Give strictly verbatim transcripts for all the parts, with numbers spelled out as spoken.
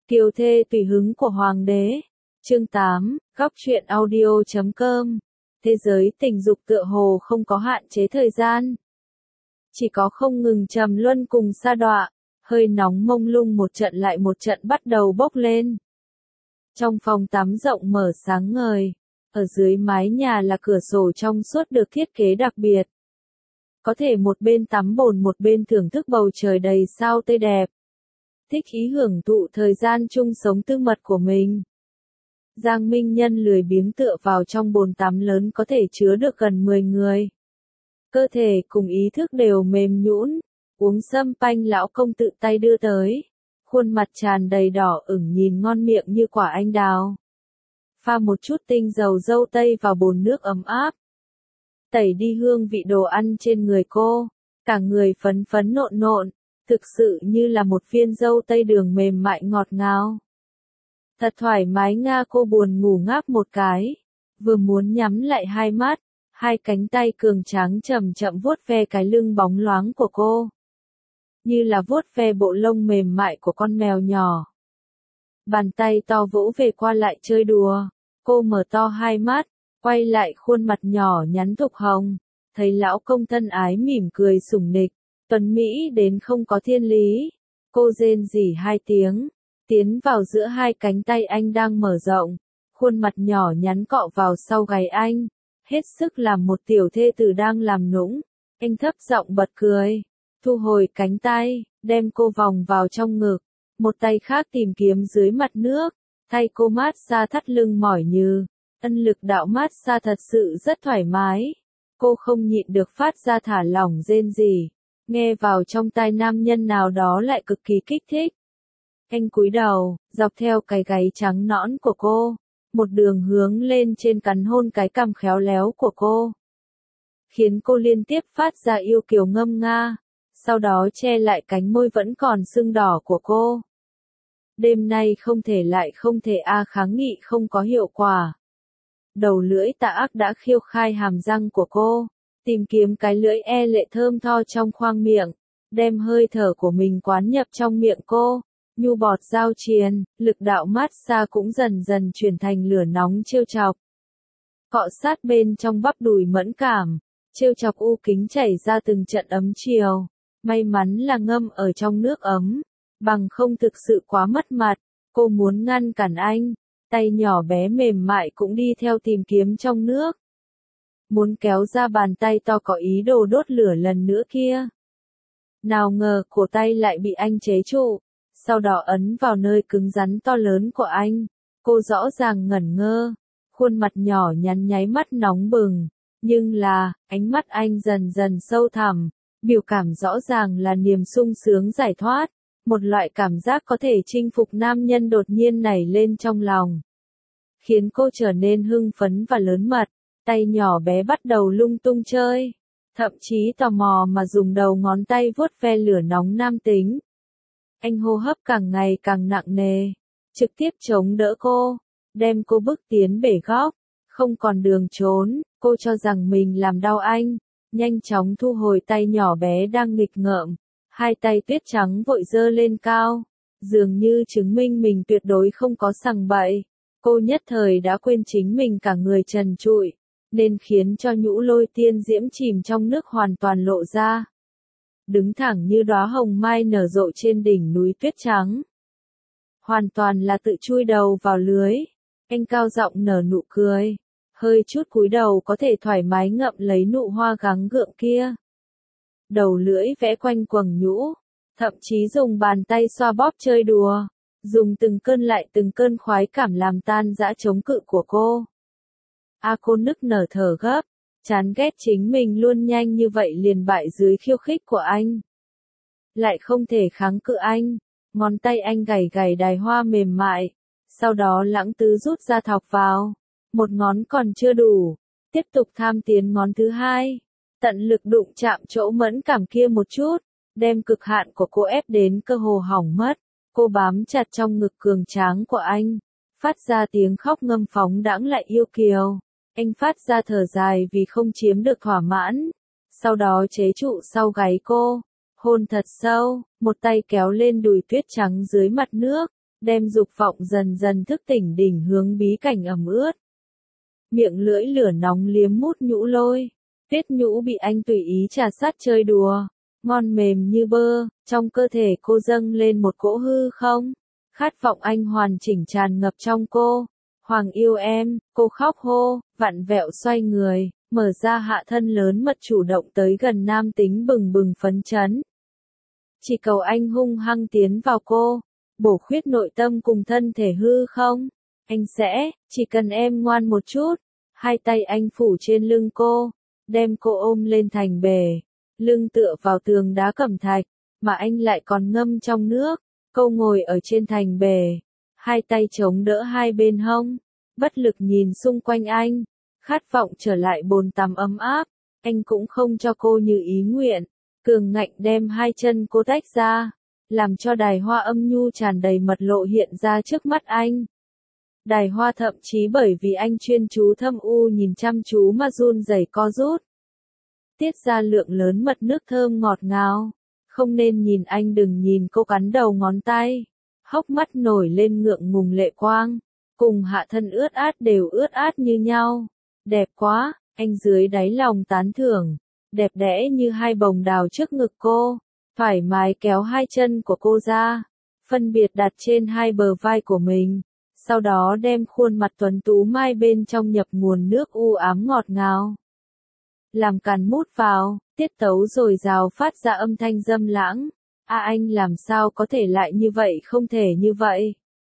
Kiều thê tùy hứng của hoàng đế. Chương tám, góc truyện audio chấm com. Thế giới tình dục tựa hồ không có hạn chế thời gian. Chỉ có không ngừng trầm luân cùng sa đọa, hơi nóng mông lung một trận lại một trận bắt đầu bốc lên. Trong phòng tắm rộng mở sáng ngời, ở dưới mái nhà là cửa sổ trong suốt được thiết kế đặc biệt. Có thể một bên tắm bồn một bên thưởng thức bầu trời đầy sao tươi đẹp. Thích ý hưởng thụ thời gian chung sống tư mật của mình. Giang Minh Nhân lười biếng tựa vào trong bồn tắm lớn có thể chứa được gần mười người. Cơ thể cùng ý thức đều mềm nhũn, uống sâm panh lão công tự tay đưa tới. Khuôn mặt tràn đầy đỏ ửng nhìn ngon miệng như quả anh đào. Pha một chút tinh dầu dâu tây vào bồn nước ấm áp. Tẩy đi hương vị đồ ăn trên người cô, cả người phấn phấn nộn nộn, thực sự như là một viên dâu tây đường mềm mại ngọt ngào. Thật thoải mái nga, cô buồn ngủ ngáp một cái, vừa muốn nhắm lại hai mắt, hai cánh tay cường tráng chậm chậm vuốt ve cái lưng bóng loáng của cô. Như là vuốt ve bộ lông mềm mại của con mèo nhỏ. Bàn tay to vỗ về qua lại chơi đùa, cô mở to hai mắt, quay lại khuôn mặt nhỏ nhắn thục hồng, thấy lão công thân ái mỉm cười sủng nịch, tuấn Mỹ đến không có thiên lý. Cô rên rỉ hai tiếng, tiến vào giữa hai cánh tay anh đang mở rộng, khuôn mặt nhỏ nhắn cọ vào sau gáy anh, hết sức làm một tiểu thê tử đang làm nũng. Anh thấp giọng bật cười, thu hồi cánh tay, đem cô vòng vào trong ngực, một tay khác tìm kiếm dưới mặt nước, thay cô mát xa thắt lưng mỏi như. Ân lực đạo mát xa thật sự rất thoải mái. Cô không nhịn được phát ra thả lỏng rên rỉ, nghe vào trong tai nam nhân nào đó lại cực kỳ kích thích. Anh cúi đầu, dọc theo cái gáy trắng nõn của cô, một đường hướng lên trên cắn hôn cái cằm khéo léo của cô. Khiến cô liên tiếp phát ra yêu kiều ngâm nga, sau đó che lại cánh môi vẫn còn sưng đỏ của cô. Đêm nay không thể lại không thể a kháng nghị không có hiệu quả. Đầu lưỡi tà ác đã khiêu khai hàm răng của cô, tìm kiếm cái lưỡi e lệ thơm tho trong khoang miệng, đem hơi thở của mình quán nhập trong miệng cô, nhu bọt giao triền, lực đạo mát xa cũng dần dần chuyển thành lửa nóng trêu chọc. Cọ sát bên trong bắp đùi mẫn cảm, trêu chọc u kính chảy ra từng trận ấm chiều, may mắn là ngâm ở trong nước ấm, bằng không thực sự quá mất mặt, cô muốn ngăn cản anh. Tay nhỏ bé mềm mại cũng đi theo tìm kiếm trong nước. Muốn kéo ra bàn tay to có ý đồ đốt lửa lần nữa kia. Nào ngờ cổ tay lại bị anh chế trụ, sau đó ấn vào nơi cứng rắn to lớn của anh. Cô rõ ràng ngẩn ngơ, khuôn mặt nhỏ nhắn nháy mắt nóng bừng, nhưng là, ánh mắt anh dần dần sâu thẳm, biểu cảm rõ ràng là niềm sung sướng giải thoát. Một loại cảm giác có thể chinh phục nam nhân đột nhiên nảy lên trong lòng. Khiến cô trở nên hưng phấn và lớn mật, tay nhỏ bé bắt đầu lung tung chơi. Thậm chí tò mò mà dùng đầu ngón tay vuốt ve lửa nóng nam tính. Anh hô hấp càng ngày càng nặng nề, trực tiếp chống đỡ cô, đem cô bước tiến bể góc, không còn đường trốn, cô cho rằng mình làm đau anh, nhanh chóng thu hồi tay nhỏ bé đang nghịch ngợm. Hai tay tuyết trắng vội dơ lên cao, dường như chứng minh mình tuyệt đối không có sằng bậy. Cô nhất thời đã quên chính mình cả người trần trụi, nên khiến cho nhũ lôi tiên diễm chìm trong nước hoàn toàn lộ ra. Đứng thẳng như đóa hồng mai nở rộ trên đỉnh núi tuyết trắng. Hoàn toàn là tự chui đầu vào lưới. Anh cao giọng nở nụ cười, hơi chút cúi đầu có thể thoải mái ngậm lấy nụ hoa gắng gượng kia. Đầu lưỡi vẽ quanh quầng nhũ, thậm chí dùng bàn tay xoa bóp chơi đùa, dùng từng cơn lại từng cơn khoái cảm làm tan dã chống cự của cô. A cô nức nở thở gấp, chán ghét chính mình luôn nhanh như vậy liền bại dưới khiêu khích của anh. Lại không thể kháng cự anh, ngón tay anh gảy gảy đài hoa mềm mại, sau đó lãng tứ rút ra thọc vào, một ngón còn chưa đủ, tiếp tục tham tiến ngón thứ hai. Tận lực đụng chạm chỗ mẫn cảm kia một chút, đem cực hạn của cô ép đến cơ hồ hỏng mất. Cô bám chặt trong ngực cường tráng của anh, phát ra tiếng khóc ngâm phóng đãng lại yêu kiều. Anh phát ra thở dài vì không chiếm được thỏa mãn. Sau đó chế trụ sau gáy cô, hôn thật sâu, một tay kéo lên đùi tuyết trắng dưới mặt nước, đem dục vọng dần dần thức tỉnh đỉnh hướng bí cảnh ẩm ướt. Miệng lưỡi lửa nóng liếm mút nhũ lôi, tuyết nhũ bị anh tùy ý trà sát chơi đùa, ngon mềm như bơ, trong cơ thể cô dâng lên một cỗ hư không, khát vọng anh hoàn chỉnh tràn ngập trong cô. Hoàng yêu em, cô khóc hô, vặn vẹo xoay người, mở ra hạ thân lớn mật chủ động tới gần nam tính bừng bừng phấn chấn. Chỉ cầu anh hung hăng tiến vào cô, bổ khuyết nội tâm cùng thân thể hư không. Anh sẽ, chỉ cần em ngoan một chút. Hai tay anh phủ trên lưng cô, đem cô ôm lên thành bể, lưng tựa vào tường đá cẩm thạch, mà anh lại còn ngâm trong nước. Cô ngồi ở trên thành bể, hai tay chống đỡ hai bên hông, bất lực nhìn xung quanh anh, khát vọng trở lại bồn tắm ấm áp. Anh cũng không cho cô như ý nguyện, cường ngạnh đem hai chân cô tách ra, làm cho đài hoa âm nhu tràn đầy mật lộ hiện ra trước mắt anh. Đài hoa thậm chí bởi vì anh chuyên chú thâm u nhìn chăm chú mà run rẩy co rút, tiết ra lượng lớn mật nước thơm ngọt ngào. Không nên nhìn anh, đừng nhìn cô cắn đầu ngón tay, hốc mắt nổi lên ngượng ngùng lệ quang, cùng hạ thân ướt át đều ướt át như nhau. Đẹp quá, anh dưới đáy lòng tán thưởng, đẹp đẽ như hai bồng đào trước ngực cô, thoải mái kéo hai chân của cô ra, phân biệt đặt trên hai bờ vai của mình, sau đó đem khuôn mặt tuấn tú mai bên trong nhập nguồn nước u ám ngọt ngào. Làm càn mút vào, tiết tấu rồi rào phát ra âm thanh dâm lãng. À anh làm sao có thể lại như vậy, không thể như vậy.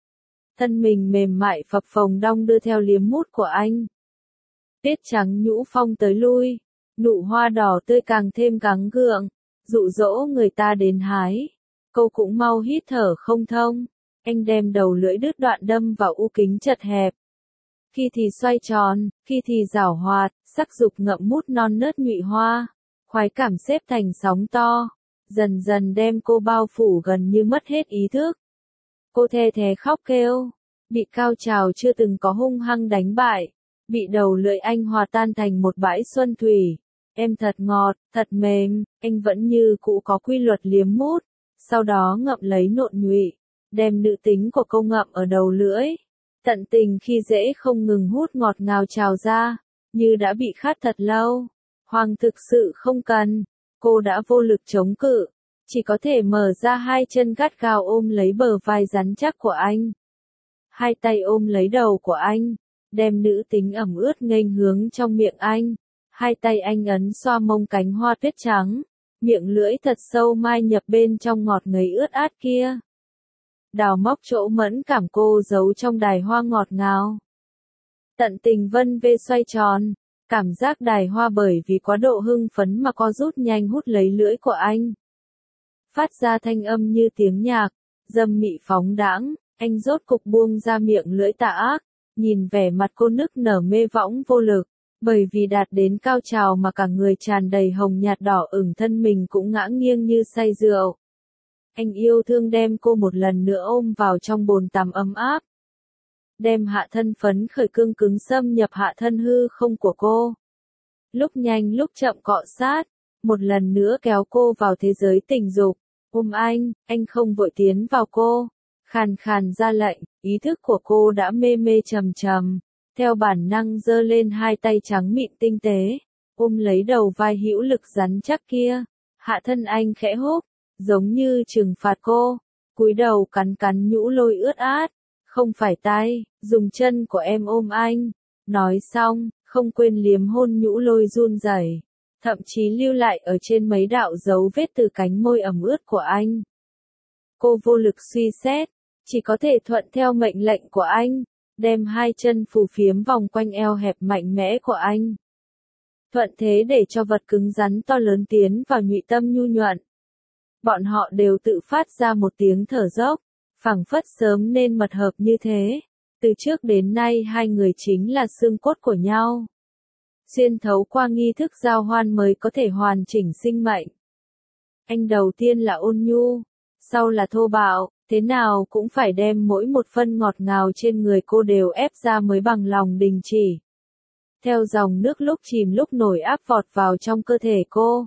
Thân mình mềm mại phập phồng đong đưa theo liếm mút của anh. Tiết trắng nhũ phong tới lui, nụ hoa đỏ tươi càng thêm gắng gượng, dụ dỗ người ta đến hái. Cô cũng mau hít thở không thông. Anh đem đầu lưỡi đứt đoạn đâm vào u kính chật hẹp. Khi thì xoay tròn, khi thì giảo hoạt, sắc dục ngậm mút non nớt nhụy hoa, khoái cảm xếp thành sóng to, dần dần đem cô bao phủ gần như mất hết ý thức. Cô the thé khóc kêu, bị cao trào chưa từng có hung hăng đánh bại, bị đầu lưỡi anh hòa tan thành một bãi xuân thủy. Em thật ngọt, thật mềm, anh vẫn như cũ có quy luật liếm mút, sau đó ngậm lấy nộn nhụy, đem nữ tính của cô ngậm ở đầu lưỡi. Tận tình khi dễ không ngừng hút ngọt ngào trào ra, như đã bị khát thật lâu. Hoàng thực sự không cần, cô đã vô lực chống cự, chỉ có thể mở ra hai chân gắt gao ôm lấy bờ vai rắn chắc của anh. Hai tay ôm lấy đầu của anh, đem nữ tính ẩm ướt nghênh hướng trong miệng anh. Hai tay anh ấn xoa mông cánh hoa tuyết trắng, miệng lưỡi thật sâu mai nhập bên trong ngọt ngấy ướt át kia. Đào móc chỗ mẫn cảm cô giấu trong đài hoa ngọt ngào. Tận tình vân vê xoay tròn, cảm giác đài hoa bởi vì quá độ hưng phấn mà co rút nhanh hút lấy lưỡi của anh. Phát ra thanh âm như tiếng nhạc, dâm mị phóng đãng, anh rốt cục buông ra miệng lưỡi tà ác, nhìn vẻ mặt cô nức nở mê võng vô lực, bởi vì đạt đến cao trào mà cả người tràn đầy hồng nhạt đỏ ửng, thân mình cũng ngã nghiêng như say rượu. Anh yêu thương đem cô một lần nữa ôm vào trong bồn tắm ấm áp. Đem hạ thân phấn khởi cương cứng xâm nhập hạ thân hư không của cô. Lúc nhanh lúc chậm cọ sát, một lần nữa kéo cô vào thế giới tình dục. Ôm anh, anh không vội tiến vào cô. Khàn khàn ra lệnh, ý thức của cô đã mê mê trầm trầm. Theo bản năng giơ lên hai tay trắng mịn tinh tế, ôm lấy đầu vai hữu lực rắn chắc kia. Hạ thân anh khẽ húc, giống như trừng phạt cô, cúi đầu cắn cắn nhũ lôi ướt át, không phải tay, dùng chân của em ôm anh. Nói xong, không quên liếm hôn nhũ lôi run rẩy, thậm chí lưu lại ở trên mấy đạo dấu vết từ cánh môi ẩm ướt của anh. Cô vô lực suy xét, chỉ có thể thuận theo mệnh lệnh của anh, đem hai chân phù phiếm vòng quanh eo hẹp mạnh mẽ của anh. Thuận thế để cho vật cứng rắn to lớn tiến vào nhụy tâm nhu nhuận. Bọn họ đều tự phát ra một tiếng thở dốc, phảng phất sớm nên mật hợp như thế. Từ trước đến nay hai người chính là xương cốt của nhau. Xuyên thấu qua nghi thức giao hoan mới có thể hoàn chỉnh sinh mệnh. Anh đầu tiên là ôn nhu, sau là thô bạo, thế nào cũng phải đem mỗi một phân ngọt ngào trên người cô đều ép ra mới bằng lòng đình chỉ. Theo dòng nước lúc chìm lúc nổi áp vọt vào trong cơ thể cô.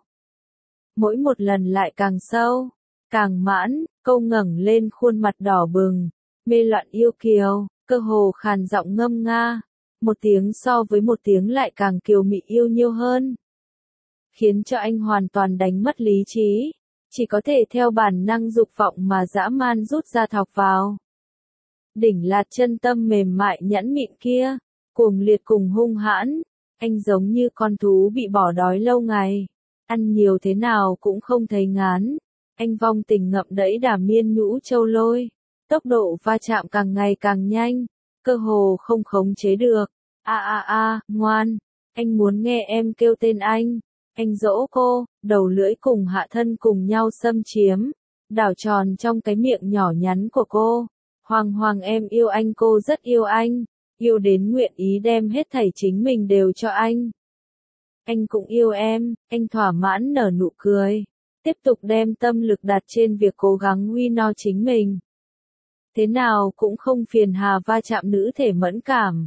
Mỗi một lần lại càng sâu, càng mãn, cô ngẩng lên khuôn mặt đỏ bừng, mê loạn yêu kiều, cơ hồ khàn giọng ngâm nga, một tiếng so với một tiếng lại càng kiều mị yêu nhiêu hơn. Khiến cho anh hoàn toàn đánh mất lý trí, chỉ có thể theo bản năng dục vọng mà dã man rút ra thọc vào. Đỉnh lạt chân tâm mềm mại nhẵn mịn kia, cuồng liệt cùng hung hãn, anh giống như con thú bị bỏ đói lâu ngày, ăn nhiều thế nào cũng không thấy ngán. Anh vong tình ngậm đẫy đà miên nhũ châu lôi, tốc độ va chạm càng ngày càng nhanh, cơ hồ không khống chế được. A a a, ngoan, anh muốn nghe em kêu tên anh. Anh dỗ cô, đầu lưỡi cùng hạ thân cùng nhau xâm chiếm, đảo tròn trong cái miệng nhỏ nhắn của cô. Hoàng hoàng em yêu anh, cô rất yêu anh, yêu đến nguyện ý đem hết thảy chính mình đều cho anh. Anh cũng yêu em, anh thỏa mãn nở nụ cười, tiếp tục đem tâm lực đặt trên việc cố gắng huy no chính mình. Thế nào cũng không phiền hà va chạm nữ thể mẫn cảm.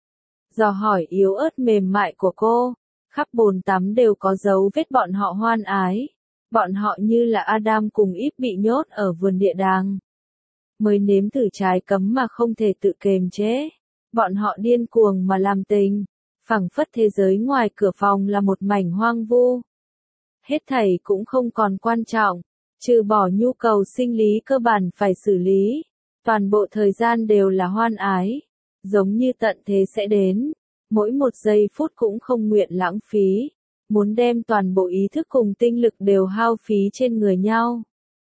Dò hỏi yếu ớt mềm mại của cô, khắp bồn tắm đều có dấu vết bọn họ hoan ái. Bọn họ như là Adam cùng Eve bị nhốt ở vườn địa đàng. Mới nếm thử trái cấm mà không thể tự kềm chế. Bọn họ điên cuồng mà làm tình. Phảng phất thế giới ngoài cửa phòng là một mảnh hoang vu. Hết thảy cũng không còn quan trọng, trừ bỏ nhu cầu sinh lý cơ bản phải xử lý. Toàn bộ thời gian đều là hoan ái. Giống như tận thế sẽ đến. Mỗi một giây phút cũng không nguyện lãng phí. Muốn đem toàn bộ ý thức cùng tinh lực đều hao phí trên người nhau.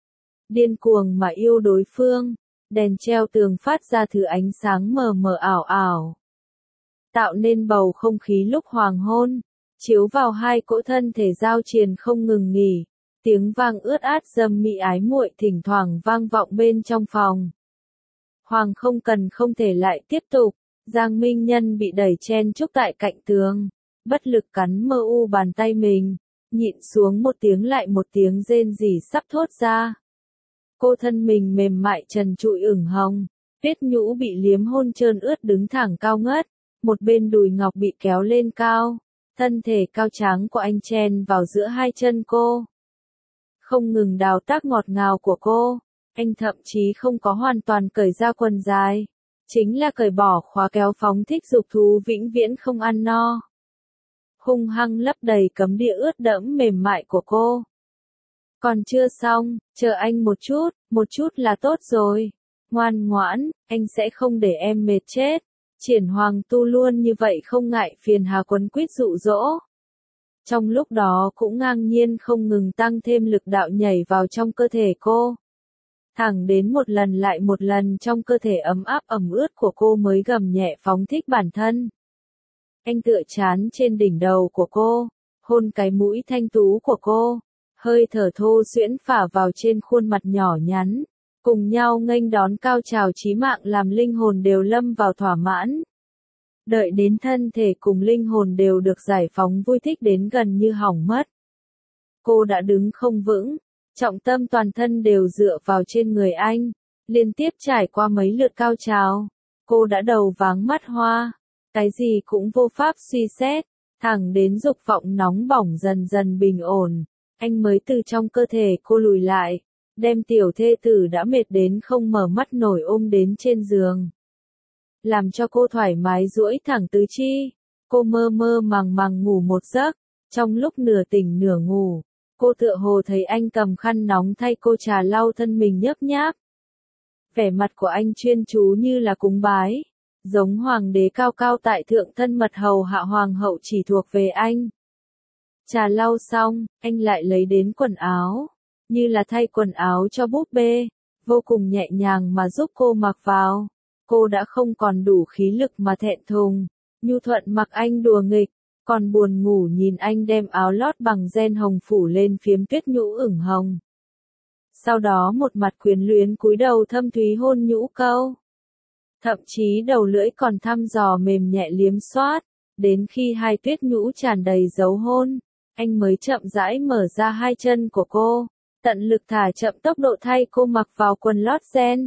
Điên cuồng mà yêu đối phương. Đèn treo tường phát ra thứ ánh sáng mờ mờ ảo ảo. Tạo nên bầu không khí lúc hoàng hôn. Chiếu vào hai cỗ thân thể giao triền không ngừng nghỉ. Tiếng vang ướt át dâm mị ái muội thỉnh thoảng vang vọng bên trong phòng. Hoàng không cần không thể lại tiếp tục. Giang Minh Nhân bị đẩy chen chúc tại cạnh tường. Bất lực cắn mơ u bàn tay mình. Nhịn xuống một tiếng lại một tiếng rên rỉ sắp thốt ra. Cô thân mình mềm mại trần trụi ửng hồng. Tuyết nhũ bị liếm hôn trơn ướt đứng thẳng cao ngất. Một bên đùi ngọc bị kéo lên cao. Thân thể cao tráng của anh chen vào giữa hai chân cô. Không ngừng đào tác ngọt ngào của cô. Anh thậm chí không có hoàn toàn cởi ra quần dài. Chính là cởi bỏ khóa kéo phóng thích dục thú vĩnh viễn không ăn no. Hung hăng lấp đầy cấm địa ướt đẫm mềm mại của cô. Còn chưa xong, chờ anh một chút, một chút là tốt rồi. Ngoan ngoãn, anh sẽ không để em mệt chết. Triển Hoàng Tu luôn như vậy không ngại phiền hà quấn quýt dụ dỗ. Trong lúc đó cũng ngang nhiên không ngừng tăng thêm lực đạo nhảy vào trong cơ thể cô. Thẳng đến một lần lại một lần trong cơ thể ấm áp ẩm ướt của cô mới gầm nhẹ phóng thích bản thân. Anh tựa chán trên đỉnh đầu của cô, hôn cái mũi thanh tú của cô, hơi thở thô xuyễn phả vào trên khuôn mặt nhỏ nhắn, cùng nhau nghênh đón cao trào chí mạng làm linh hồn đều lâm vào thỏa mãn. Đợi đến thân thể cùng linh hồn đều được giải phóng vui thích đến gần như hỏng mất. Cô đã đứng không vững. Trọng tâm toàn thân đều dựa vào trên người anh, liên tiếp trải qua mấy lượt cao trào. Cô đã đầu váng mắt hoa, cái gì cũng vô pháp suy xét, thẳng đến dục vọng nóng bỏng dần dần bình ổn, anh mới từ trong cơ thể cô lùi lại, đem tiểu thê tử đã mệt đến không mở mắt nổi ôm đến trên giường. Làm cho cô thoải mái duỗi thẳng tứ chi, cô mơ mơ màng màng ngủ một giấc, trong lúc nửa tỉnh nửa ngủ. Cô tựa hồ thấy anh cầm khăn nóng thay cô trà lau thân mình nhấp nháp. Vẻ mặt của anh chuyên chú như là cúng bái. Giống hoàng đế cao cao tại thượng thân mật hầu hạ hoàng hậu chỉ thuộc về anh. Trà lau xong, anh lại lấy đến quần áo. Như là thay quần áo cho búp bê. Vô cùng nhẹ nhàng mà giúp cô mặc vào. Cô đã không còn đủ khí lực mà thẹn thùng. Nhu thuận mặc anh đùa nghịch. Còn buồn ngủ nhìn anh đem áo lót bằng ren hồng phủ lên phiếm tuyết nhũ ửng hồng. Sau đó một mặt quyến luyến cúi đầu thâm thúy hôn nhũ câu. Thậm chí đầu lưỡi còn thăm dò mềm nhẹ liếm xoát. Đến khi hai tuyết nhũ tràn đầy dấu hôn, anh mới chậm rãi mở ra hai chân của cô. Tận lực thả chậm tốc độ thay cô mặc vào quần lót ren.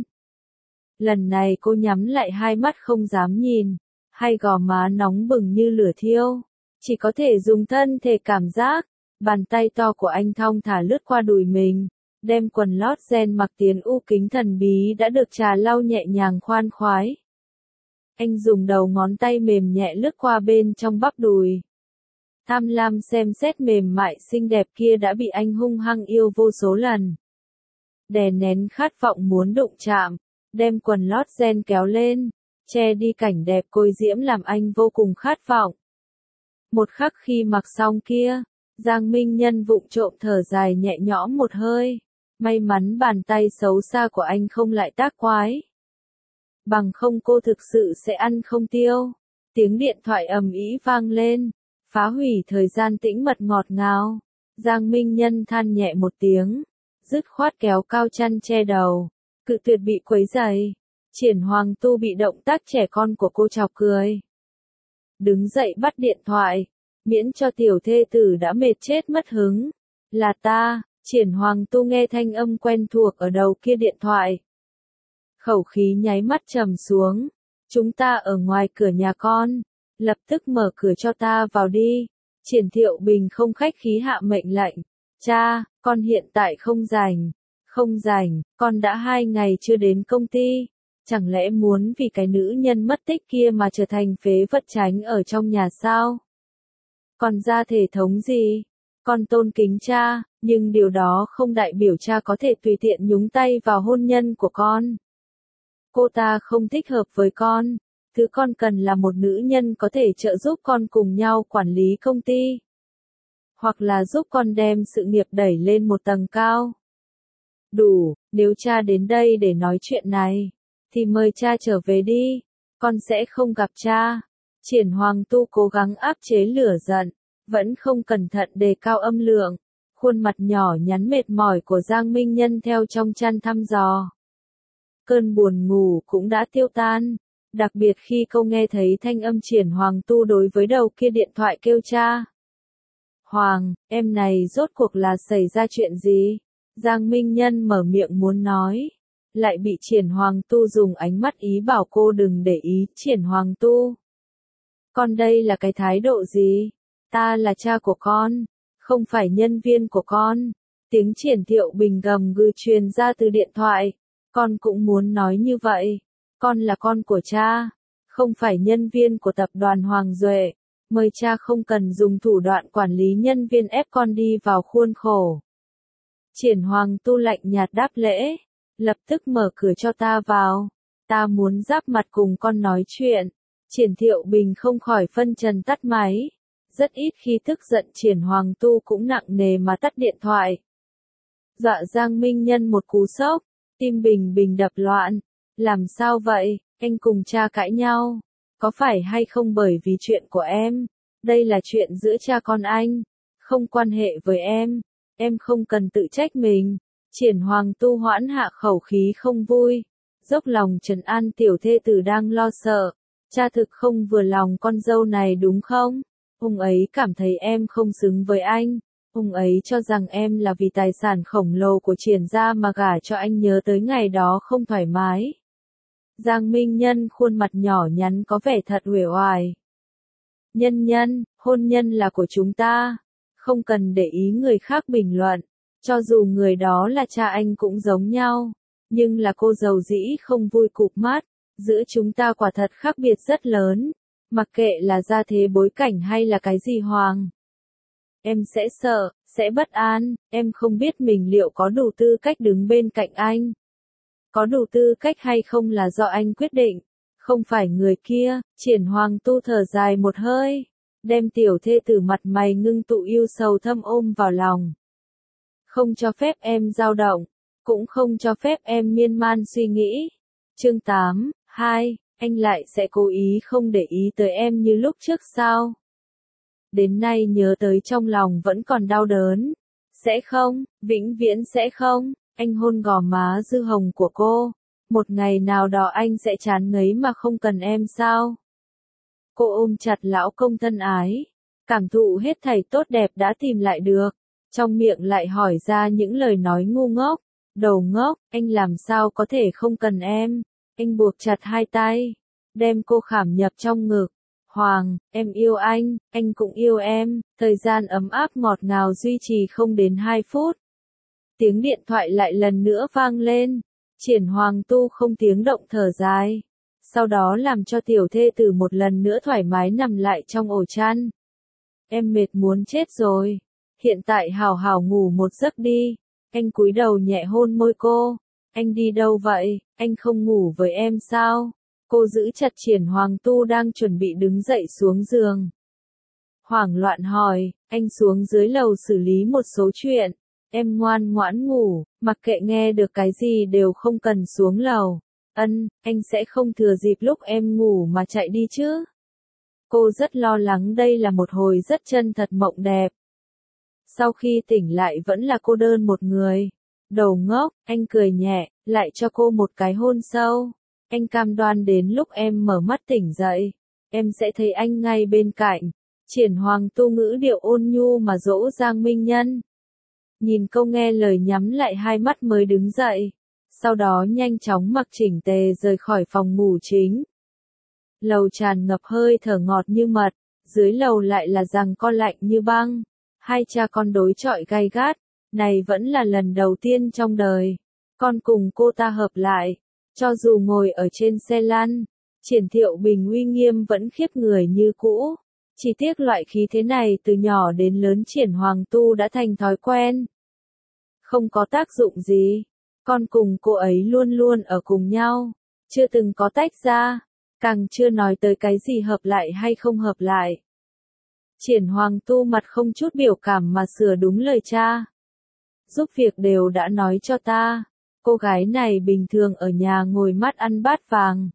Lần này cô nhắm lại hai mắt không dám nhìn. Hai gò má nóng bừng như lửa thiêu. Chỉ có thể dùng thân thể cảm giác, bàn tay to của anh thong thả lướt qua đùi mình, đem quần lót ren mặc tiến u kính thần bí đã được trà lau nhẹ nhàng khoan khoái. Anh dùng đầu ngón tay mềm nhẹ lướt qua bên trong bắp đùi. Tham lam xem xét mềm mại xinh đẹp kia đã bị anh hung hăng yêu vô số lần. Đè nén khát vọng muốn đụng chạm, đem quần lót ren kéo lên, che đi cảnh đẹp côi diễm làm anh vô cùng khát vọng. Một khắc khi mặc xong kia, Giang Minh Nhân vụng trộm thở dài nhẹ nhõm một hơi, may mắn bàn tay xấu xa của anh không lại tác quái. Bằng không cô thực sự sẽ ăn không tiêu. Tiếng điện thoại ầm ĩ vang lên, phá hủy thời gian tĩnh mật ngọt ngào. Giang Minh Nhân than nhẹ một tiếng, dứt khoát kéo cao chăn che đầu, cự tuyệt bị quấy rầy. Triển Hoàng Tu bị động tác trẻ con của cô chọc cười. Đứng dậy bắt điện thoại, miễn cho tiểu thê tử đã mệt chết mất hứng. Là ta. Triển Hoàng Tu nghe thanh âm quen thuộc ở đầu kia điện thoại. Khẩu khí nháy mắt trầm xuống. Chúng ta ở ngoài cửa nhà con. Lập tức mở cửa cho ta vào đi. Triển Thiệu Bình không khách khí hạ mệnh lệnh. Cha, con hiện tại không rảnh. Không rảnh, con đã hai ngày chưa đến công ty. Chẳng lẽ muốn vì cái nữ nhân mất tích kia mà trở thành phế vật tránh ở trong nhà sao? Còn ra thể thống gì? Con tôn kính cha, nhưng điều đó không đại biểu cha có thể tùy tiện nhúng tay vào hôn nhân của con. Cô ta không thích hợp với con. Thứ con cần là một nữ nhân có thể trợ giúp con cùng nhau quản lý công ty. Hoặc là giúp con đem sự nghiệp đẩy lên một tầng cao. Đủ, nếu cha đến đây để nói chuyện này, thì mời cha trở về đi. Con sẽ không gặp cha. Triển Hoàng Tu cố gắng áp chế lửa giận, vẫn không cẩn thận đề cao âm lượng. Khuôn mặt nhỏ nhắn mệt mỏi của Giang Minh Nhân theo trong chăn thăm dò. Cơn buồn ngủ cũng đã tiêu tan, đặc biệt khi cô nghe thấy thanh âm Triển Hoàng Tu đối với đầu kia điện thoại kêu cha. Hoàng, em này rốt cuộc là xảy ra chuyện gì? Giang Minh Nhân mở miệng muốn nói, lại bị Triển Hoàng Tu dùng ánh mắt ý bảo cô đừng để ý. Triển Hoàng Tu, con đây là cái thái độ gì? Ta là cha của con, không phải nhân viên của con. Tiếng Triển Thiệu Bình gầm gừ truyền ra từ điện thoại. Con cũng muốn nói như vậy. Con là con của cha, không phải nhân viên của tập đoàn Hoàng Duệ. Mời cha không cần dùng thủ đoạn quản lý nhân viên ép con đi vào khuôn khổ. Triển Hoàng Tu lạnh nhạt đáp lễ, lập tức mở cửa cho ta vào. Ta muốn giáp mặt cùng con nói chuyện. Triển Thiệu Bình không khỏi phân trần tắt máy. Rất ít khi tức giận Triển Hoàng Tu cũng nặng nề mà tắt điện thoại. Dọa Giang Minh Nhân một cú sốc, tim bình bình đập loạn. Làm sao vậy, anh cùng cha cãi nhau? Có phải hay không bởi vì chuyện của em? Đây là chuyện giữa cha con anh, không quan hệ với em. Em không cần tự trách mình. Triển Hoàng Tu hoãn hạ khẩu khí không vui, dốc lòng trấn an tiểu thê tử đang lo sợ. Cha thực không vừa lòng con dâu này đúng không? Ông ấy cảm thấy em không xứng với anh. Ông ấy cho rằng em là vì tài sản khổng lồ của Triển gia mà gả cho anh, nhớ tới ngày đó không thoải mái. Giang Minh Nhân khuôn mặt nhỏ nhắn có vẻ thật uể oải. Nhân Nhân, hôn nhân là của chúng ta. Không cần để ý người khác bình luận. Cho dù người đó là cha anh cũng giống nhau. Nhưng là cô dầu dĩ không vui cụp mắt. Giữa chúng ta quả thật khác biệt rất lớn. Mặc kệ là gia thế bối cảnh hay là cái gì Hoàng. Em sẽ sợ, sẽ bất an. Em không biết mình liệu có đủ tư cách đứng bên cạnh anh. Có đủ tư cách hay không là do anh quyết định. Không phải người kia. Triển Hoàng Tu thở dài một hơi, đem tiểu thê tử mặt mày ngưng tụ yêu sầu thâm ôm vào lòng. Không cho phép em dao động, cũng không cho phép em miên man suy nghĩ. Chương tám, hai, anh lại sẽ cố ý không để ý tới em như lúc trước sao? Đến nay nhớ tới trong lòng vẫn còn đau đớn. Sẽ không, vĩnh viễn sẽ không. Anh hôn gò má dư hồng của cô. Một ngày nào đó anh sẽ chán ngấy mà không cần em sao? Cô ôm chặt lão công thân ái, cảm thụ hết thảy tốt đẹp đã tìm lại được. Trong miệng lại hỏi ra những lời nói ngu ngốc. Đồ ngốc, anh làm sao có thể không cần em? Anh buộc chặt hai tay, đem cô khảm nhập trong ngực. Hoàng, em yêu anh, anh cũng yêu em. Thời gian ấm áp ngọt ngào duy trì không đến hai phút. Tiếng điện thoại lại lần nữa vang lên. Triển Hoàng Tu không tiếng động thở dài. Sau đó làm cho tiểu thê tử một lần nữa thoải mái nằm lại trong ổ chăn. Em mệt muốn chết rồi. Hiện tại hào hào ngủ một giấc đi. Anh cúi đầu nhẹ hôn môi cô. Anh đi đâu vậy? Anh không ngủ với em sao? Cô giữ chặt Triển Hoàng Tu đang chuẩn bị đứng dậy xuống giường. Hoảng loạn hỏi, anh xuống dưới lầu xử lý một số chuyện. Em ngoan ngoãn ngủ, mặc kệ nghe được cái gì đều không cần xuống lầu. Ân, anh sẽ không thừa dịp lúc em ngủ mà chạy đi chứ. Cô rất lo lắng đây là một hồi rất chân thật mộng đẹp. Sau khi tỉnh lại vẫn là cô đơn một người. Đầu ngốc, anh cười nhẹ, lại cho cô một cái hôn sâu. Anh cam đoan đến lúc em mở mắt tỉnh dậy, em sẽ thấy anh ngay bên cạnh. Triển Hoàng Tu ngữ điệu ôn nhu mà dỗ Giang Minh Nhân. Nhìn câu nghe lời nhắm lại hai mắt mới đứng dậy. Sau đó nhanh chóng mặc chỉnh tề rời khỏi phòng ngủ chính. Lầu tràn ngập hơi thở ngọt như mật, dưới lầu lại là giằng co lạnh như băng. Hai cha con đối chọi gay gắt, này vẫn là lần đầu tiên trong đời. Con cùng cô ta hợp lại, cho dù ngồi ở trên xe lăn, Triển Thiệu Bình uy nghiêm vẫn khiếp người như cũ. Chỉ tiếc loại khí thế này từ nhỏ đến lớn Triển Hoàng Tu đã thành thói quen. Không có tác dụng gì, con cùng cô ấy luôn luôn ở cùng nhau, chưa từng có tách ra, càng chưa nói tới cái gì hợp lại hay không hợp lại. Triển Hoàng Tu mặt không chút biểu cảm mà sửa đúng lời cha. Giúp việc đều đã nói cho ta, cô gái này bình thường ở nhà ngồi mắt ăn bát vàng.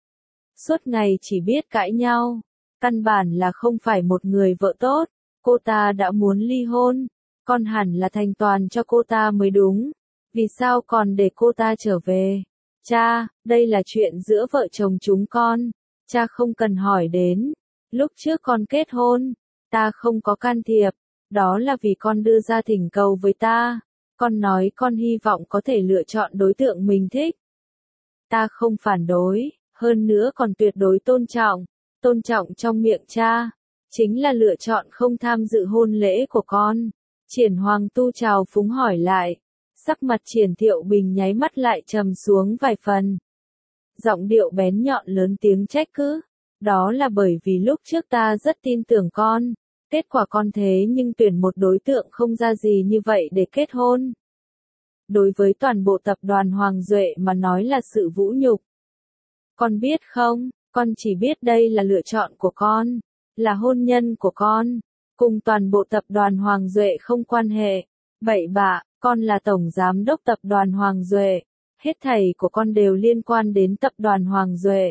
Suốt ngày chỉ biết cãi nhau, căn bản là không phải một người vợ tốt, cô ta đã muốn ly hôn, con hẳn là thành toàn cho cô ta mới đúng, vì sao còn để cô ta trở về? Cha, đây là chuyện giữa vợ chồng chúng con, cha không cần hỏi đến, lúc trước con kết hôn, ta không có can thiệp, đó là vì con đưa ra thỉnh cầu với ta, con nói con hy vọng có thể lựa chọn đối tượng mình thích. Ta không phản đối, hơn nữa còn tuyệt đối tôn trọng, tôn trọng trong miệng cha, chính là lựa chọn không tham dự hôn lễ của con. Triển Hoàng Tu chào phúng hỏi lại, sắc mặt Triển Thiệu Bình nháy mắt lại trầm xuống vài phần. Giọng điệu bén nhọn lớn tiếng trách cứ, đó là bởi vì lúc trước ta rất tin tưởng con, kết quả con thế nhưng tuyển một đối tượng không ra gì như vậy để kết hôn. Đối với toàn bộ tập đoàn Hoàng Duệ mà nói là sự vũ nhục. Con biết không, con chỉ biết đây là lựa chọn của con, là hôn nhân của con, cùng toàn bộ tập đoàn Hoàng Duệ không quan hệ. Bậy bạ, con là tổng giám đốc tập đoàn Hoàng Duệ, hết thảy của con đều liên quan đến tập đoàn Hoàng Duệ.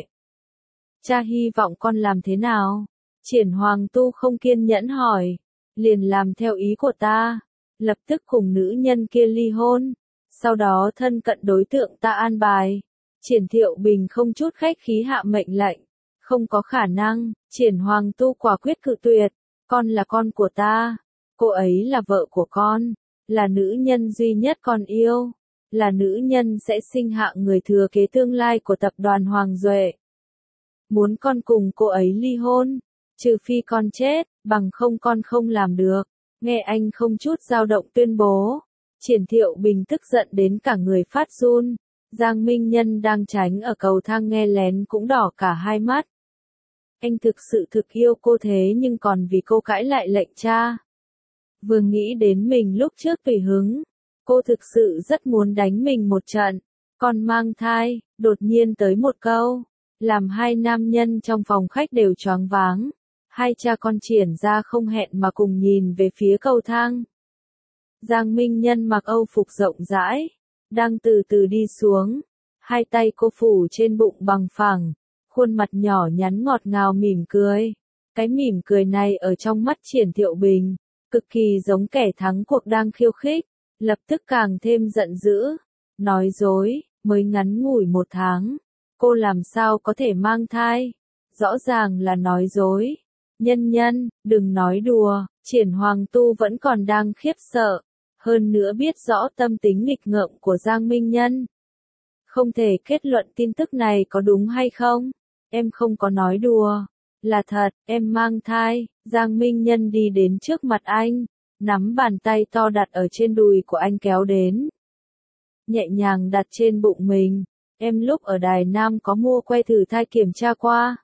Cha hy vọng con làm thế nào? Triển Hoàng Tu không kiên nhẫn hỏi, liền làm theo ý của ta, lập tức cùng nữ nhân kia ly hôn, sau đó thân cận đối tượng ta an bài. Triển Thiệu Bình không chút khách khí hạ mệnh lệnh, không có khả năng. Triển Hoàng Tu quả quyết cự tuyệt, con là con của ta, cô ấy là vợ của con, là nữ nhân duy nhất con yêu, là nữ nhân sẽ sinh hạ người thừa kế tương lai của tập đoàn Hoàng Duệ. Muốn con cùng cô ấy ly hôn, trừ phi con chết, bằng không con không làm được. Nghe anh không chút dao động tuyên bố, Triển Thiệu Bình tức giận đến cả người phát run. Giang Minh Nhân đang tránh ở cầu thang nghe lén cũng đỏ cả hai mắt. Anh thực sự thực yêu cô thế nhưng còn vì cô cãi lại lệnh cha. Vừa nghĩ đến mình lúc trước tùy hứng, cô thực sự rất muốn đánh mình một trận. Con mang thai, đột nhiên tới một câu, làm hai nam nhân trong phòng khách đều choáng váng. Hai cha con Triển ra không hẹn mà cùng nhìn về phía cầu thang. Giang Minh Nhân mặc âu phục rộng rãi, đang từ từ đi xuống, hai tay cô phủ trên bụng bằng phẳng, khuôn mặt nhỏ nhắn ngọt ngào mỉm cười. Cái mỉm cười này ở trong mắt Triển Thiệu Bình, cực kỳ giống kẻ thắng cuộc đang khiêu khích, lập tức càng thêm giận dữ. Nói dối, mới ngắn ngủi một tháng, cô làm sao có thể mang thai? Rõ ràng là nói dối. Nhân Nhân, đừng nói đùa, Triển Hoàng Tu vẫn còn đang khiếp sợ, hơn nữa biết rõ tâm tính nghịch ngợm của Giang Minh Nhân. Không thể kết luận tin tức này có đúng hay không, em không có nói đùa, là thật, em mang thai. Giang Minh Nhân đi đến trước mặt anh, nắm bàn tay to đặt ở trên đùi của anh kéo đến. Nhẹ nhàng đặt trên bụng mình. Em lúc ở Đài Nam có mua que thử thai kiểm tra qua.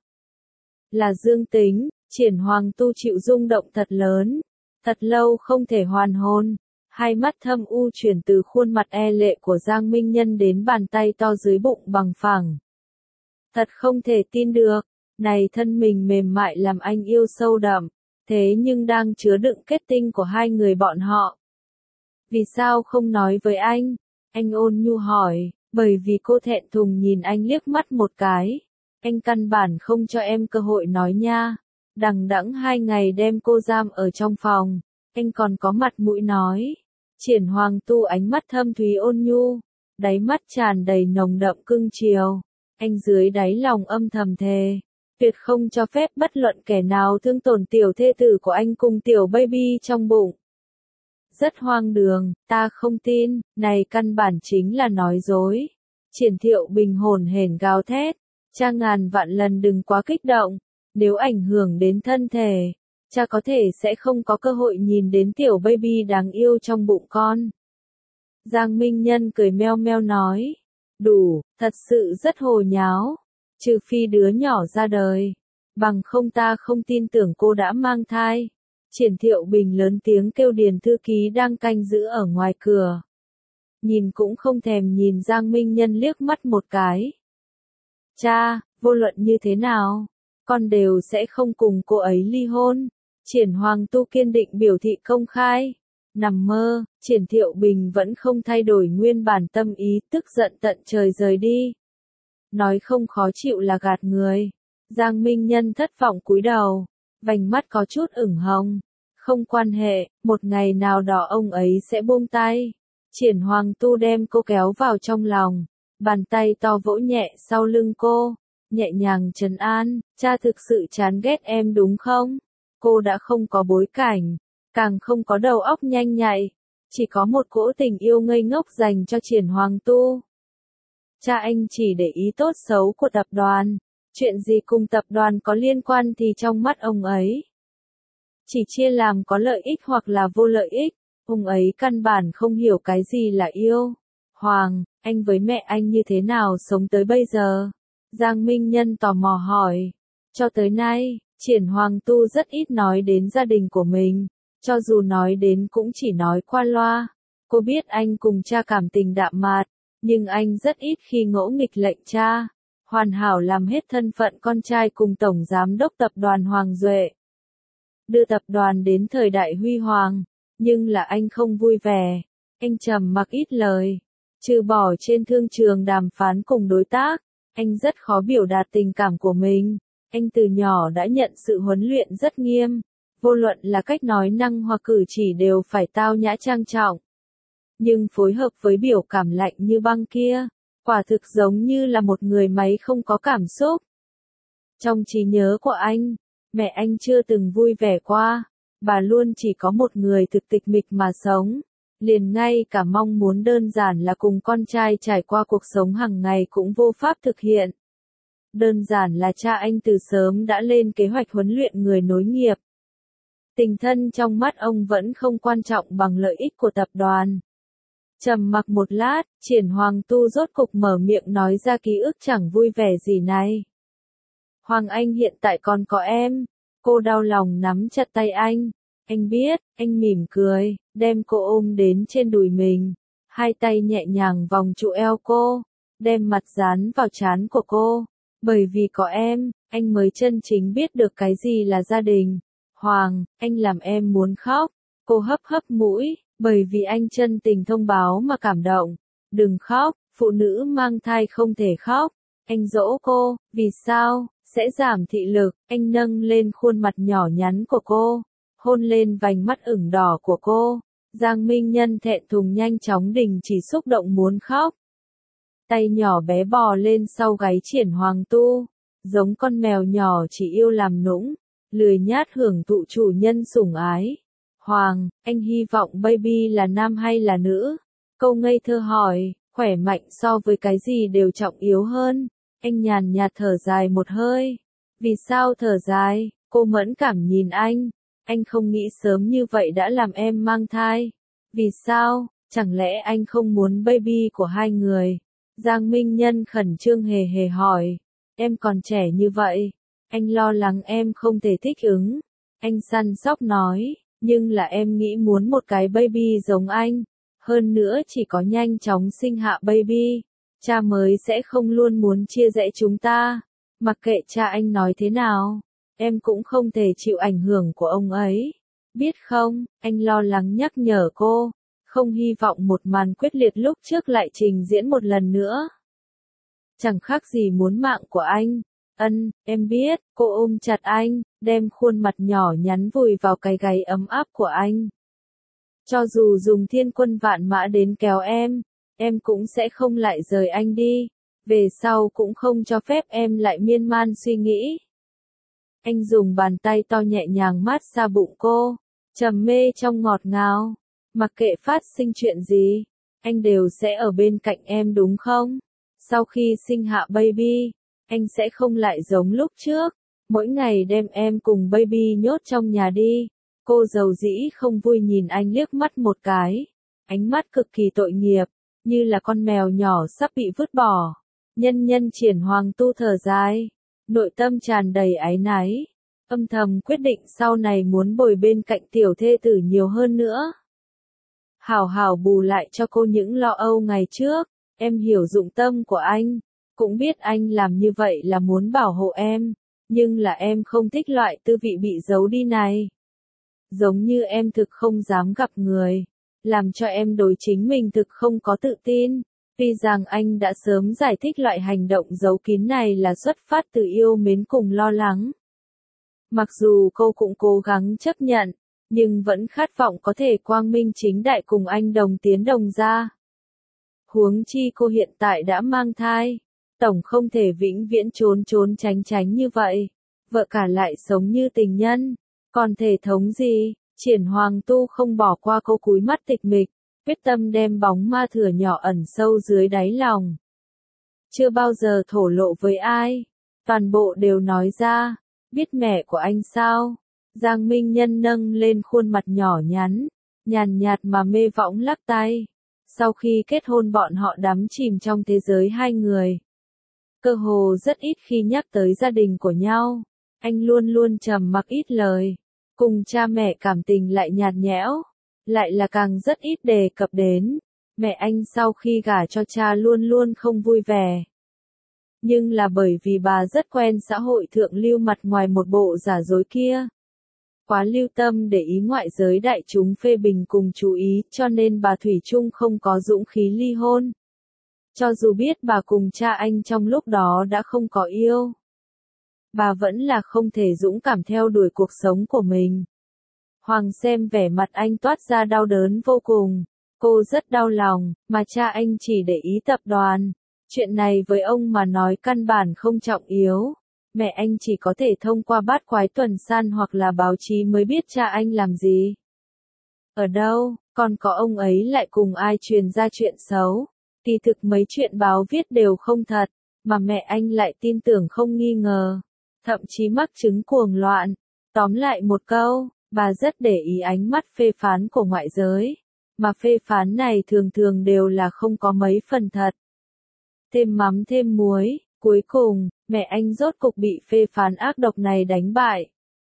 Là dương tính, Triển Hoàng Tu chịu rung động thật lớn. Thật lâu không thể hoàn hồn. Hai mắt thâm u chuyển từ khuôn mặt e lệ của Giang Minh Nhân đến bàn tay to dưới bụng bằng phẳng. Thật không thể tin được. Này thân mình mềm mại làm anh yêu sâu đậm. Thế nhưng đang chứa đựng kết tinh của hai người bọn họ. Vì sao không nói với anh? Anh ôn nhu hỏi, bởi vì cô thẹn thùng nhìn anh liếc mắt một cái. Anh căn bản không cho em cơ hội nói nha. Đằng đẵng hai ngày đem cô giam ở trong phòng. Anh còn có mặt mũi nói. Triển Hoàng Tu ánh mắt thâm thúy ôn nhu. Đáy mắt tràn đầy nồng đậm cưng chiều. Anh dưới đáy lòng âm thầm thề. Tuyệt không cho phép bất luận kẻ nào thương tổn tiểu thê tử của anh cùng tiểu baby trong bụng. Rất hoang đường, ta không tin, này căn bản chính là nói dối. Triển Thiệu Bình hồn hển gào thét, cha ngàn vạn lần đừng quá kích động, nếu ảnh hưởng đến thân thể, cha có thể sẽ không có cơ hội nhìn đến tiểu baby đáng yêu trong bụng con. Giang Minh Nhân cười meo meo nói, đủ, thật sự rất hồ nháo, trừ phi đứa nhỏ ra đời, bằng không ta không tin tưởng cô đã mang thai. Triển Thiệu Bình lớn tiếng kêu Điền thư ký đang canh giữ ở ngoài cửa. Nhìn cũng không thèm nhìn Giang Minh Nhân liếc mắt một cái. Cha, vô luận như thế nào, con đều sẽ không cùng cô ấy ly hôn. Triển Hoàng Tu kiên định biểu thị công khai. Nằm mơ, Triển Thiệu Bình vẫn không thay đổi nguyên bản tâm ý, tức giận tận trời rời đi. Nói không khó chịu là gạt người. Giang Minh Nhân thất vọng cúi đầu. Vành mắt có chút ửng hồng. Không quan hệ, một ngày nào đó ông ấy sẽ buông tay. Triển Hoàng Tu đem cô kéo vào trong lòng. Bàn tay to vỗ nhẹ sau lưng cô. Nhẹ nhàng trấn an, cha thực sự chán ghét em đúng không? Cô đã không có bối cảnh, càng không có đầu óc nhanh nhạy. Chỉ có một cỗ tình yêu ngây ngốc dành cho Triển Hoàng Tu. Cha anh chỉ để ý tốt xấu của tập đoàn. Chuyện gì cùng tập đoàn có liên quan thì trong mắt ông ấy chỉ chia làm có lợi ích hoặc là vô lợi ích. Ông ấy căn bản không hiểu cái gì là yêu. Hoàng, anh với mẹ anh như thế nào sống tới bây giờ? Giang Minh Nhân tò mò hỏi. Cho tới nay, Triển Hoàng Tu rất ít nói đến gia đình của mình. Cho dù nói đến cũng chỉ nói qua loa. Cô biết anh cùng cha cảm tình đạm mạc, nhưng anh rất ít khi ngỗ nghịch lệnh cha. Hoàn hảo làm hết thân phận con trai cùng tổng giám đốc tập đoàn Hoàng Duệ. Đưa tập đoàn đến thời đại huy hoàng, nhưng là anh không vui vẻ. Anh trầm mặc ít lời. Trừ bỏ trên thương trường đàm phán cùng đối tác, anh rất khó biểu đạt tình cảm của mình. Anh từ nhỏ đã nhận sự huấn luyện rất nghiêm. Vô luận là cách nói năng hoặc cử chỉ đều phải tao nhã trang trọng. Nhưng phối hợp với biểu cảm lạnh như băng kia, quả thực giống như là một người máy không có cảm xúc. Trong trí nhớ của anh, mẹ anh chưa từng vui vẻ qua, bà luôn chỉ có một người thực tịch mịch mà sống. Liền ngay cả mong muốn đơn giản là cùng con trai trải qua cuộc sống hàng ngày cũng vô pháp thực hiện. Đơn giản là cha anh từ sớm đã lên kế hoạch huấn luyện người nối nghiệp. Tình thân trong mắt ông vẫn không quan trọng bằng lợi ích của tập đoàn. Trầm mặc một lát, Triển Hoàng Tu rốt cục mở miệng nói ra ký ức chẳng vui vẻ gì này. Hoàng Anh hiện tại còn có em. Cô đau lòng nắm chặt tay anh. Anh biết, anh mỉm cười, đem cô ôm đến trên đùi mình. Hai tay nhẹ nhàng vòng trụ eo cô, đem mặt dán vào trán của cô. Bởi vì có em, anh mới chân chính biết được cái gì là gia đình. Hoàng, anh làm em muốn khóc. Cô hấp hấp mũi, bởi vì anh chân tình thông báo mà cảm động. Đừng khóc, phụ nữ mang thai không thể khóc. Anh dỗ cô, vì sao, sẽ giảm thị lực. Anh nâng lên khuôn mặt nhỏ nhắn của cô, hôn lên vành mắt ửng đỏ của cô. Giang Minh Nhân thẹn thùng nhanh chóng đình chỉ xúc động muốn khóc. Tay nhỏ bé bò lên sau gáy Triển Hoàng Tu, giống con mèo nhỏ chỉ yêu làm nũng, lười nhát hưởng thụ chủ nhân sủng ái. Hoàng, anh hy vọng baby là nam hay là nữ? Câu ngây thơ hỏi, khỏe mạnh so với cái gì đều trọng yếu hơn. Anh nhàn nhạt thở dài một hơi. Vì sao thở dài? Cô mẫn cảm nhìn anh. anh không nghĩ sớm như vậy đã làm em mang thai. Vì sao, chẳng lẽ anh không muốn baby của hai người? Giang Minh Nhân khẩn trương hề hề hỏi. Em còn trẻ như vậy, anh lo lắng em không thể thích ứng. Anh săn sóc nói, nhưng là em nghĩ muốn một cái baby giống anh. Hơn nữa chỉ có nhanh chóng sinh hạ baby, cha mới sẽ không luôn muốn chia rẽ chúng ta. Mặc kệ cha anh nói thế nào, em cũng không thể chịu ảnh hưởng của ông ấy. Biết không, anh lo lắng nhắc nhở cô, không hy vọng một màn quyết liệt lúc trước lại trình diễn một lần nữa. Chẳng khác gì muốn mạng của anh. Ân, em biết, cô ôm chặt anh, đem khuôn mặt nhỏ nhắn vùi vào cái gáy ấm áp của anh. Cho dù dùng thiên quân vạn mã đến kéo em, em cũng sẽ không lại rời anh đi. Về sau cũng không cho phép em lại miên man suy nghĩ. Anh dùng bàn tay to nhẹ nhàng mát xa bụng cô, trầm mê trong ngọt ngào. Mặc kệ phát sinh chuyện gì, anh đều sẽ ở bên cạnh em đúng không? Sau khi sinh hạ baby, anh sẽ không lại giống lúc trước, mỗi ngày đem em cùng baby nhốt trong nhà đi. Cô dầu dĩ không vui nhìn anh liếc mắt một cái, ánh mắt cực kỳ tội nghiệp, như là con mèo nhỏ sắp bị vứt bỏ. Nhân Nhân Triển Hoàng tu thở dài, nội tâm tràn đầy áy náy, âm thầm quyết định sau này muốn bồi bên cạnh tiểu thê tử nhiều hơn nữa. Hảo hảo bù lại cho cô những lo âu ngày trước, em hiểu dụng tâm của anh, cũng biết anh làm như vậy là muốn bảo hộ em, nhưng là em không thích loại tư vị bị giấu đi này. Giống như em thực không dám gặp người, làm cho em đối chính mình thực không có tự tin. Tuy rằng anh đã sớm giải thích loại hành động giấu kín này là xuất phát từ yêu mến cùng lo lắng. Mặc dù cô cũng cố gắng chấp nhận, nhưng vẫn khát vọng có thể quang minh chính đại cùng anh đồng tiến đồng ra. Huống chi cô hiện tại đã mang thai, tổng không thể vĩnh viễn trốn trốn tránh tránh như vậy. Vợ cả lại sống như tình nhân, còn thể thống gì? Triển Hoàng Tu không bỏ qua cô cúi mắt tịch mịch, quyết tâm đem bóng ma thừa nhỏ ẩn sâu dưới đáy lòng. Chưa bao giờ thổ lộ với ai, toàn bộ đều nói ra. Biết mẹ của anh sao? Giang Minh Nhân nâng lên khuôn mặt nhỏ nhắn, nhàn nhạt mà mê võng lắc tay. Sau khi kết hôn bọn họ đắm chìm trong thế giới hai người. Cơ hồ rất ít khi nhắc tới gia đình của nhau. Anh luôn luôn trầm mặc ít lời. Cùng cha mẹ cảm tình lại nhạt nhẽo. Lại là càng rất ít đề cập đến. Mẹ anh sau khi gả cho cha luôn luôn không vui vẻ. Nhưng là bởi vì bà rất quen xã hội thượng lưu mặt ngoài một bộ giả dối kia. Quá lưu tâm để ý ngoại giới đại chúng phê bình cùng chú ý, cho nên bà thủy chung không có dũng khí ly hôn. Cho dù biết bà cùng cha anh trong lúc đó đã không có yêu, bà vẫn là không thể dũng cảm theo đuổi cuộc sống của mình. Hoàng xem vẻ mặt anh toát ra đau đớn vô cùng, cô rất đau lòng, mà cha anh chỉ để ý tập đoàn. Chuyện này với ông mà nói căn bản không trọng yếu. Mẹ anh chỉ có thể thông qua bát quái tuần san hoặc là báo chí mới biết cha anh làm gì. Ở đâu, còn có ông ấy lại cùng ai truyền ra chuyện xấu. Kỳ thực mấy chuyện báo viết đều không thật, mà mẹ anh lại tin tưởng không nghi ngờ. Thậm chí mắc chứng cuồng loạn. Tóm lại một câu, bà rất để ý ánh mắt phê phán của ngoại giới. Mà phê phán này thường thường đều là không có mấy phần thật. Thêm mắm thêm muối, cuối cùng, mẹ anh rốt cục bị phê phán ác độc này đánh bại.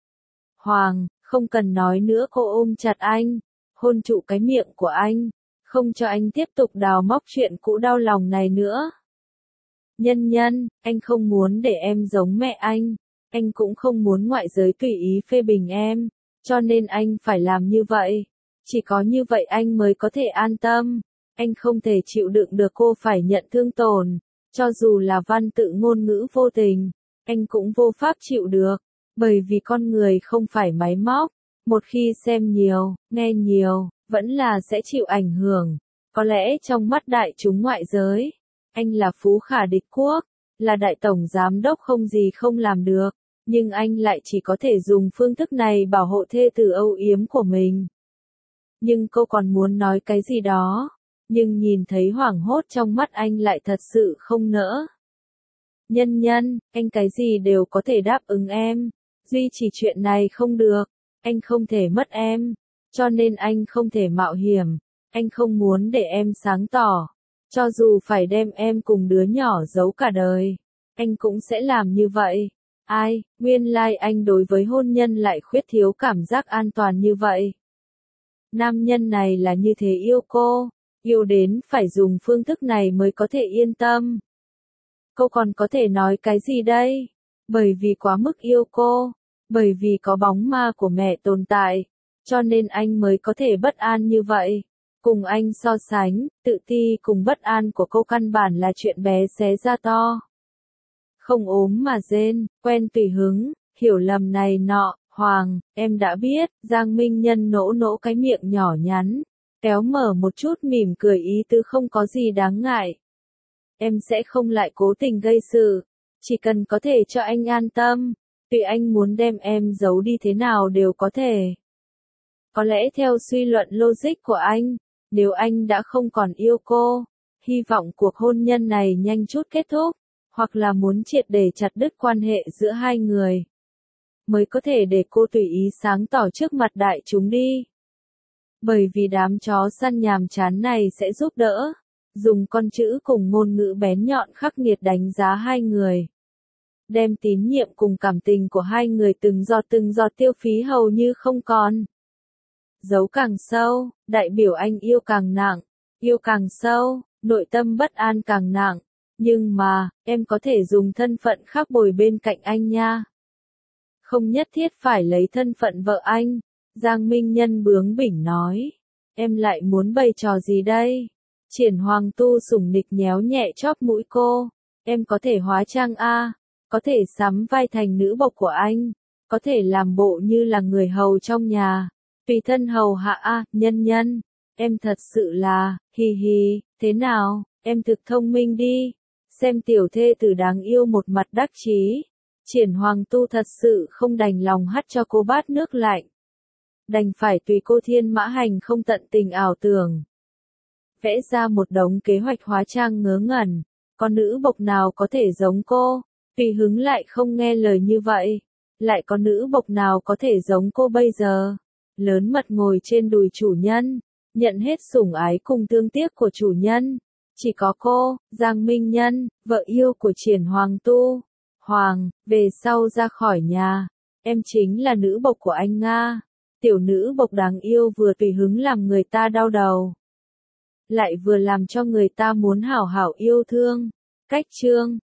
Hoàng, không cần nói nữa, cô ôm chặt anh, hôn trụ cái miệng của anh, không cho anh tiếp tục đào móc chuyện cũ đau lòng này nữa. Nhân Nhân, anh không muốn để em giống mẹ anh, anh cũng không muốn ngoại giới tùy ý phê bình em, cho nên anh phải làm như vậy. Chỉ có như vậy anh mới có thể an tâm. Anh không thể chịu đựng được cô phải nhận thương tổn, cho dù là văn tự ngôn ngữ vô tình, anh cũng vô pháp chịu được, bởi vì con người không phải máy móc, một khi xem nhiều, nghe nhiều, vẫn là sẽ chịu ảnh hưởng. Có lẽ trong mắt đại chúng ngoại giới, anh là phú khả địch quốc, là đại tổng giám đốc không gì không làm được, nhưng anh lại chỉ có thể dùng phương thức này bảo hộ thê tử âu yếm của mình. Nhưng cô còn muốn nói cái gì đó. Nhưng nhìn thấy hoảng hốt trong mắt anh lại thật sự không nỡ. Nhân Nhân, anh cái gì đều có thể đáp ứng em, duy chỉ chuyện này không được. Anh không thể mất em, cho nên anh không thể mạo hiểm, anh không muốn để em sáng tỏ. Cho dù phải đem em cùng đứa nhỏ giấu cả đời, anh cũng sẽ làm như vậy. Ai, nguyên lai anh đối với hôn nhân lại khuyết thiếu cảm giác an toàn như vậy. Nam nhân này là như thế yêu cô, yêu đến phải dùng phương thức này mới có thể yên tâm. Cô còn có thể nói cái gì đây? Bởi vì quá mức yêu cô, bởi vì có bóng ma của mẹ tồn tại, cho nên anh mới có thể bất an như vậy. Cùng anh so sánh, tự ti cùng bất an của cô căn bản là chuyện bé xé ra to. Không ốm mà rên, quen tùy hứng, hiểu lầm này nọ, Hoàng, em đã biết, Giang Minh Nhân nỗ nỗ cái miệng nhỏ nhắn, kéo mở một chút mỉm cười ý tứ không có gì đáng ngại. Em sẽ không lại cố tình gây sự, chỉ cần có thể cho anh an tâm, tùy anh muốn đem em giấu đi thế nào đều có thể. Có lẽ theo suy luận logic của anh, nếu anh đã không còn yêu cô, hy vọng cuộc hôn nhân này nhanh chút kết thúc, hoặc là muốn triệt để chặt đứt quan hệ giữa hai người, mới có thể để cô tùy ý sáng tỏ trước mặt đại chúng đi. Bởi vì đám chó săn nhàm chán này sẽ giúp đỡ, dùng con chữ cùng ngôn ngữ bén nhọn khắc nghiệt đánh giá hai người. Đem tín nhiệm cùng cảm tình của hai người từng giọt từng giọt tiêu phí hầu như không còn. Giấu càng sâu, đại biểu anh yêu càng nặng, yêu càng sâu, nội tâm bất an càng nặng. Nhưng mà, em có thể dùng thân phận khác bồi bên cạnh anh nha. Không nhất thiết phải lấy thân phận vợ anh, Giang Minh Nhân bướng bỉnh nói. Em lại muốn bày trò gì đây? Triển Hoàng Tu sủng nịch nhéo nhẹ chóp mũi cô. Em có thể hóa trang a, có thể sắm vai thành nữ bộc của anh, có thể làm bộ như là người hầu trong nhà, tùy thân hầu hạ a, Nhân Nhân. Em thật sự là, hi hi, thế nào, em thực thông minh đi. Xem tiểu thê tử đáng yêu một mặt đắc chí. Triển Hoàng Tu thật sự không đành lòng hắt cho cô bát nước lạnh. Đành phải tùy cô thiên mã hành không tận tình ảo tưởng. Vẽ ra một đống kế hoạch hóa trang ngớ ngẩn. Có nữ bộc nào có thể giống cô, tùy hứng lại không nghe lời như vậy. Lại có nữ bộc nào có thể giống cô bây giờ. Lớn mật ngồi trên đùi chủ nhân, nhận hết sủng ái cùng thương tiếc của chủ nhân. Chỉ có cô, Giang Minh Nhân, vợ yêu của Triển Hoàng Tu. Hoàng, về sau ra khỏi nhà, em chính là nữ bộc của anh Nga. Tiểu nữ bộc đáng yêu vừa tùy hứng làm người ta đau đầu, lại vừa làm cho người ta muốn hảo hảo yêu thương. Cách chương